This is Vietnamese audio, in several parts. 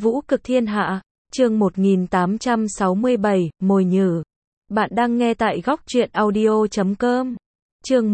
Vũ cực thiên hạ, chương 1867, mồi nhử. Bạn đang nghe tại góc truyện audio.com. Chương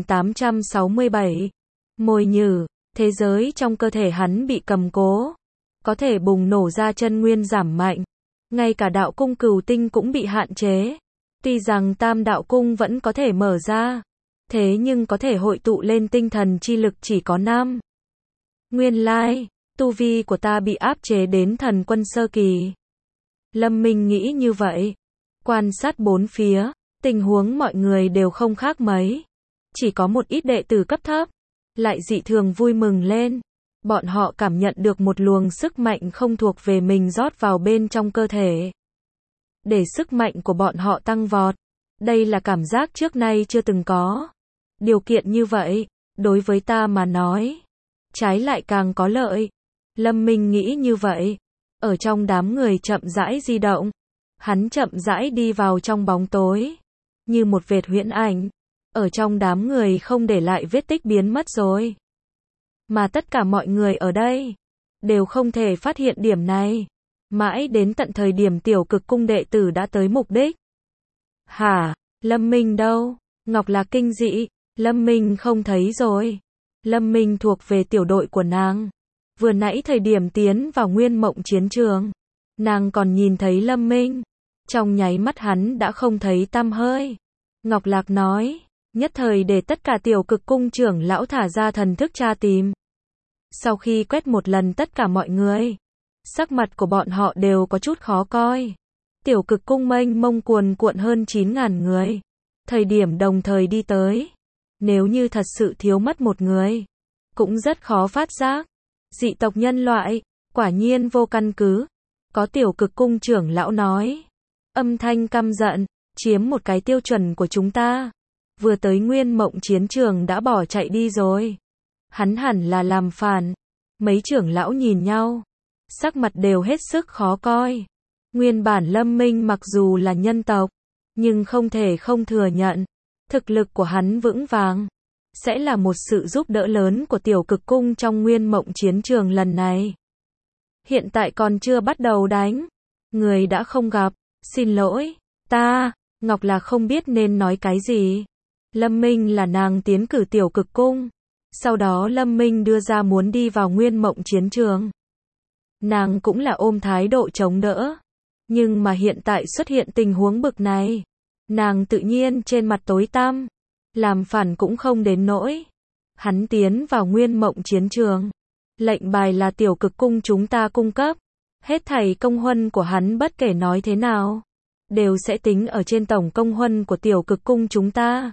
1867, mồi nhử. Thế giới trong cơ thể hắn bị cầm cố, có thể bùng nổ ra chân nguyên giảm mạnh. Ngay cả đạo cung Cửu Tinh cũng bị hạn chế. Tuy rằng Tam đạo cung vẫn có thể mở ra, thế nhưng có thể hội tụ lên tinh thần chi lực chỉ có 5. Nguyên lai, tu vi của ta bị áp chế đến thần quân sơ kỳ. Lâm Minh nghĩ như vậy. Quan sát bốn phía, tình huống mọi người đều không khác mấy. Chỉ có một ít đệ tử cấp thấp, lại dị thường vui mừng lên. Bọn họ cảm nhận được một luồng sức mạnh không thuộc về mình rót vào bên trong cơ thể. Để sức mạnh của bọn họ tăng vọt. Đây là cảm giác trước nay chưa từng có. Điều kiện như vậy, đối với ta mà nói, trái lại càng có lợi. Lâm Minh nghĩ như vậy. Ở trong đám người chậm rãi di động. Hắn chậm rãi đi vào trong bóng tối. Như một vệt huyễn ảnh. Ở trong đám người không để lại vết tích biến mất rồi. Mà tất cả mọi người ở đây đều không thể phát hiện điểm này. Mãi đến tận thời điểm tiểu cực cung đệ tử đã tới mục đích. Hả? Lâm Minh đâu? Ngọc Lạc kinh dị. Lâm Minh không thấy rồi. Lâm Minh thuộc về tiểu đội của nàng. Vừa nãy thời điểm tiến vào nguyên mộng chiến trường, nàng còn nhìn thấy Lâm Minh. Trong nháy mắt hắn đã không thấy tăm hơi. Ngọc Lạc nói, nhất thời để tất cả tiểu cực cung trưởng lão thả ra thần thức tra tìm. Sau khi quét một lần tất cả mọi người, sắc mặt của bọn họ đều có chút khó coi. Tiểu cực cung mênh mông cuồn cuộn hơn 9.000 người. Thời điểm đồng thời đi tới. Nếu như thật sự thiếu mất một người, cũng rất khó phát giác. Dị tộc nhân loại, quả nhiên vô căn cứ. Có tiểu cực cung trưởng lão nói. Âm thanh căm giận, chiếm một cái tiêu chuẩn của chúng ta. Vừa tới nguyên mộng chiến trường đã bỏ chạy đi rồi. Hắn hẳn là làm phản. Mấy trưởng lão nhìn nhau. Sắc mặt đều hết sức khó coi. Nguyên bản Lâm Minh mặc dù là nhân tộc, nhưng không thể không thừa nhận. Thực lực của hắn vững vàng. Sẽ là một sự giúp đỡ lớn của tiểu cực cung trong nguyên mộng chiến trường lần này. Hiện tại còn chưa bắt đầu đánh. Người đã không gặp. Xin lỗi. Ngọc là không biết nên nói cái gì. Lâm Minh là nàng tiến cử tiểu cực cung. Sau đó Lâm Minh đưa ra muốn đi vào nguyên mộng chiến trường. Nàng cũng là ôm thái độ chống đỡ. Nhưng mà hiện tại xuất hiện tình huống bực này. Nàng tự nhiên trên mặt tối tăm. Làm phản cũng không đến nỗi. Hắn tiến vào nguyên mộng chiến trường. Lệnh bài là tiểu cực cung chúng ta cung cấp. Hết thảy công huân của hắn bất kể nói thế nào, đều sẽ tính ở trên tổng công huân của tiểu cực cung chúng ta.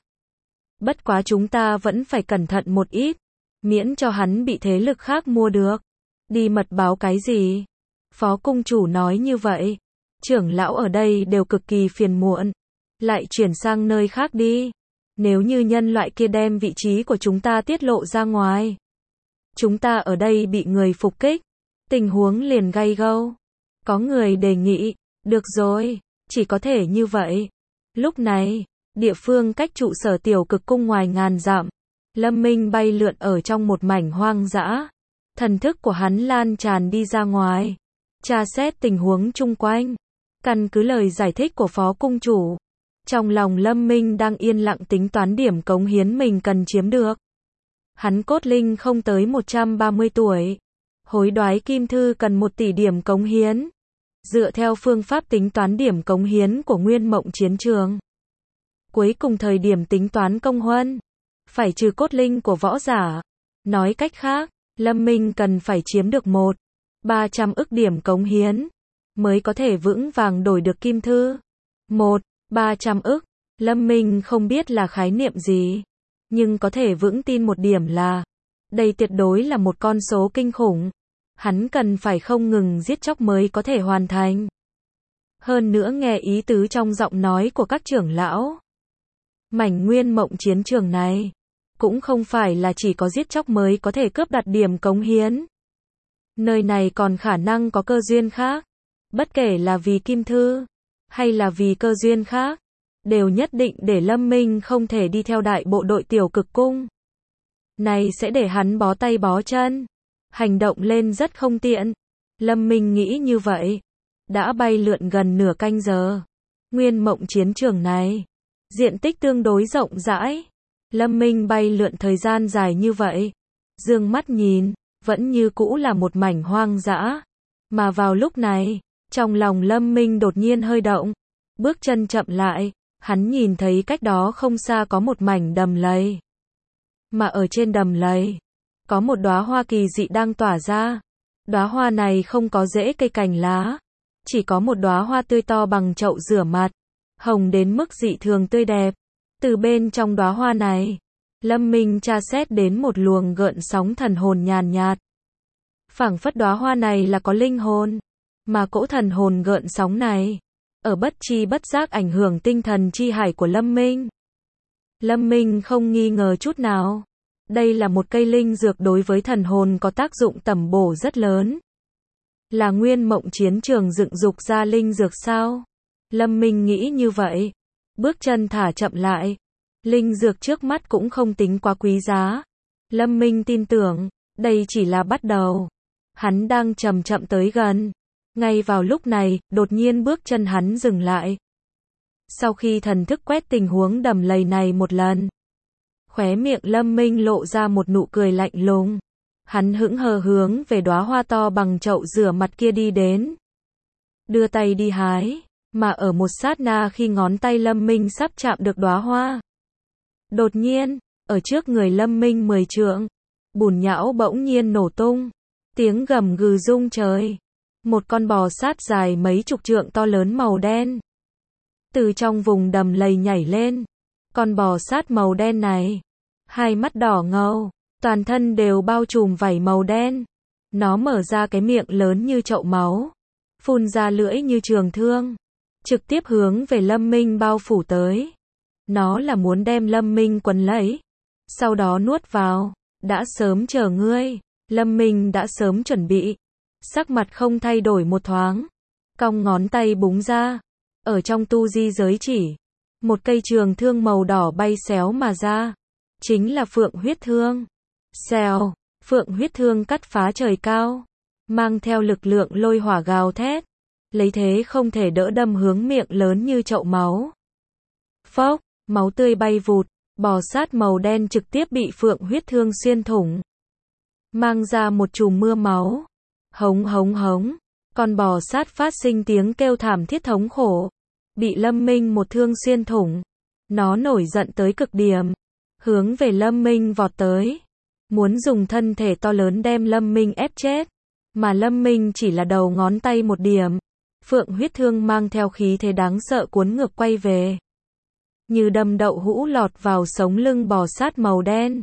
Bất quá chúng ta vẫn phải cẩn thận một ít. Miễn cho hắn bị thế lực khác mua được. Đi mật báo cái gì? Phó cung chủ nói như vậy. Trưởng lão ở đây đều cực kỳ phiền muộn. Lại chuyển sang nơi khác đi. Nếu như nhân loại kia đem vị trí của chúng ta tiết lộ ra ngoài, chúng ta ở đây bị người phục kích, tình huống liền gay gâu. Có người đề nghị, được rồi, chỉ có thể như vậy. Lúc này, địa phương cách trụ sở tiểu cực cung ngoài ngàn dặm, Lâm Minh bay lượn ở trong một mảnh hoang dã. Thần thức của hắn lan tràn đi ra ngoài, tra xét tình huống chung quanh. Căn cứ lời giải thích của phó cung chủ, trong lòng Lâm Minh đang yên lặng tính toán điểm cống hiến mình cần chiếm được. Hắn cốt linh không tới 130 tuổi. Hối đoái kim thư cần 1 tỷ điểm cống hiến. Dựa theo phương pháp tính toán điểm cống hiến của nguyên mộng chiến trường. Cuối cùng thời điểm tính toán công huân, phải trừ cốt linh của võ giả. Nói cách khác, Lâm Minh cần phải chiếm được 300 ức điểm cống hiến, mới có thể vững vàng đổi được kim thư. 300 ức, Lâm Minh không biết là khái niệm gì, nhưng có thể vững tin một điểm là, đây tuyệt đối là một con số kinh khủng. Hắn cần phải không ngừng giết chóc mới có thể hoàn thành. Hơn nữa nghe ý tứ trong giọng nói của các trưởng lão. Mảnh nguyên mộng chiến trường này, cũng không phải là chỉ có giết chóc mới có thể cướp đoạt điểm cống hiến. Nơi này còn khả năng có cơ duyên khác. Bất kể là vì kim thư, hay là vì cơ duyên khác, đều nhất định để Lâm Minh không thể đi theo đại bộ đội tiểu cực cung. Này sẽ để hắn bó tay bó chân, hành động lên rất không tiện. Lâm Minh nghĩ như vậy. Đã bay lượn gần nửa canh giờ. Nguyên mộng chiến trường này, diện tích tương đối rộng rãi. Lâm Minh bay lượn thời gian dài như vậy. Dương mắt nhìn, vẫn như cũ là một mảnh hoang dã. Mà vào lúc này, trong lòng Lâm Minh đột nhiên hơi động. Bước chân chậm lại, hắn nhìn thấy cách đó không xa có một mảnh đầm lầy. Mà ở trên đầm lầy, có một đóa hoa kỳ dị đang tỏa ra. Đóa hoa này không có rễ cây cành lá, chỉ có một đóa hoa tươi to bằng chậu rửa mặt, hồng đến mức dị thường tươi đẹp. Từ bên trong đóa hoa này, Lâm Minh tra xét đến một luồng gợn sóng thần hồn nhàn nhạt. Phảng phất đóa hoa này là có linh hồn, mà cỗ thần hồn gợn sóng này, ở bất chi bất giác ảnh hưởng tinh thần chi hải của Lâm Minh. Lâm Minh không nghi ngờ chút nào. Đây là một cây linh dược đối với thần hồn có tác dụng tẩm bổ rất lớn. Là nguyên mộng chiến trường dựng dục ra linh dược sao? Lâm Minh nghĩ như vậy. Bước chân thả chậm lại. Linh dược trước mắt cũng không tính quá quý giá. Lâm Minh tin tưởng, đây chỉ là bắt đầu. Hắn đang chậm chậm tới gần. Ngay vào lúc này, đột nhiên bước chân hắn dừng lại. Sau khi thần thức quét tình huống đầm lầy này một lần, khóe miệng Lâm Minh lộ ra một nụ cười lạnh lùng. Hắn hững hờ hướng về đóa hoa to bằng chậu rửa mặt kia đi đến. Đưa tay đi hái, mà ở một sát na khi ngón tay Lâm Minh sắp chạm được đóa hoa. Đột nhiên, ở trước người Lâm Minh 10 trượng, bùn nhão bỗng nhiên nổ tung. Tiếng gầm gừ rung trời. Một con bò sát dài mấy chục trượng to lớn màu đen. Từ trong vùng đầm lầy nhảy lên. Con bò sát màu đen này, hai mắt đỏ ngầu, toàn thân đều bao trùm vảy màu đen. Nó mở ra cái miệng lớn như chậu máu, phun ra lưỡi như trường thương, trực tiếp hướng về Lâm Minh bao phủ tới. Nó là muốn đem Lâm Minh quấn lấy, sau đó nuốt vào. Đã sớm chờ ngươi. Lâm Minh đã sớm chuẩn bị, sắc mặt không thay đổi một thoáng, cong ngón tay búng ra. Ở trong tu di giới chỉ, một cây trường thương màu đỏ bay xéo mà ra, chính là phượng huyết thương. Xèo, phượng huyết thương cắt phá trời cao, mang theo lực lượng lôi hỏa gào thét, lấy thế không thể đỡ đâm hướng miệng lớn như chậu máu. Phốc, máu tươi bay vụt, bò sát màu đen trực tiếp bị phượng huyết thương xuyên thủng, mang ra một chùm mưa máu. Hống hống hống, con bò sát phát sinh tiếng kêu thảm thiết thống khổ, bị Lâm Minh một thương xuyên thủng. Nó nổi giận tới cực điểm, hướng về Lâm Minh vọt tới, muốn dùng thân thể to lớn đem Lâm Minh ép chết. Mà Lâm Minh chỉ là đầu ngón tay một điểm, phượng huyết thương mang theo khí thế đáng sợ cuốn ngược quay về, như đâm đậu hũ lọt vào sống lưng bò sát màu đen.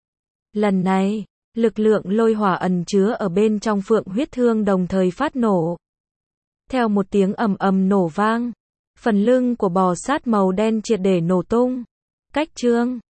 Lần này, lực lượng lôi hỏa ẩn chứa ở bên trong phượng huyết thương đồng thời phát nổ. Theo một tiếng ầm ầm nổ vang, phần lưng của bò sát màu đen triệt để nổ tung. Cách chương